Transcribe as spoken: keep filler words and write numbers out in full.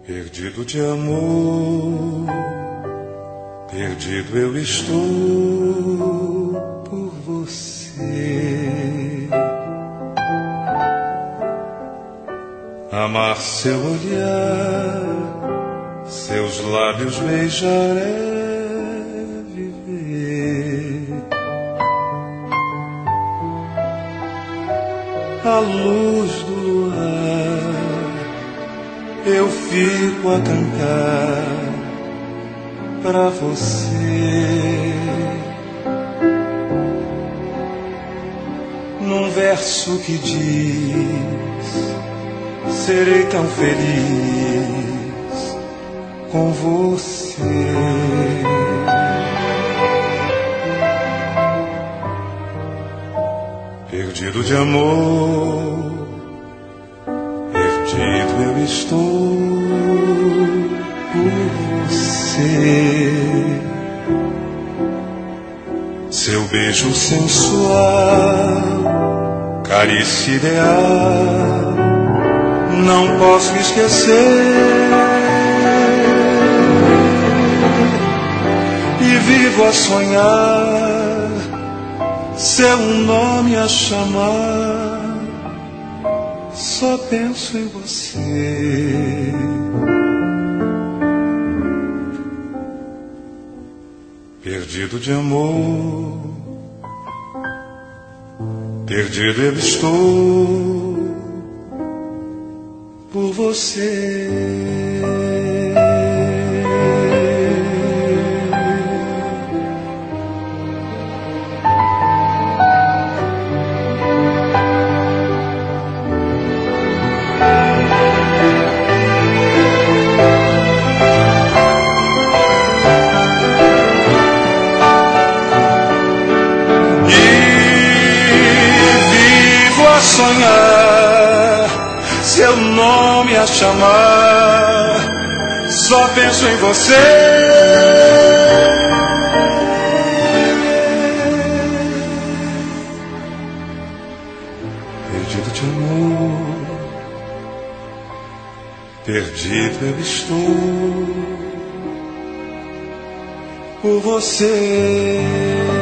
Perdido de amor, perdido eu estou por você. Amar seu olhar, seus lábios beijar é viver. À luz do luar eu fico a cantar pra você, num verso que diz: serei tão feliz com você. Perdido de amor, perdido eu estou por você. Seu beijo sensual, carícia ideal, não posso esquecer. E vivo a sonhar seu nome a chamar. Só penso em você. Perdido de amor, perdido eu estou por você. Sonhar seu nome a chamar, só penso em você. Perdido de amor, perdido eu estou por você.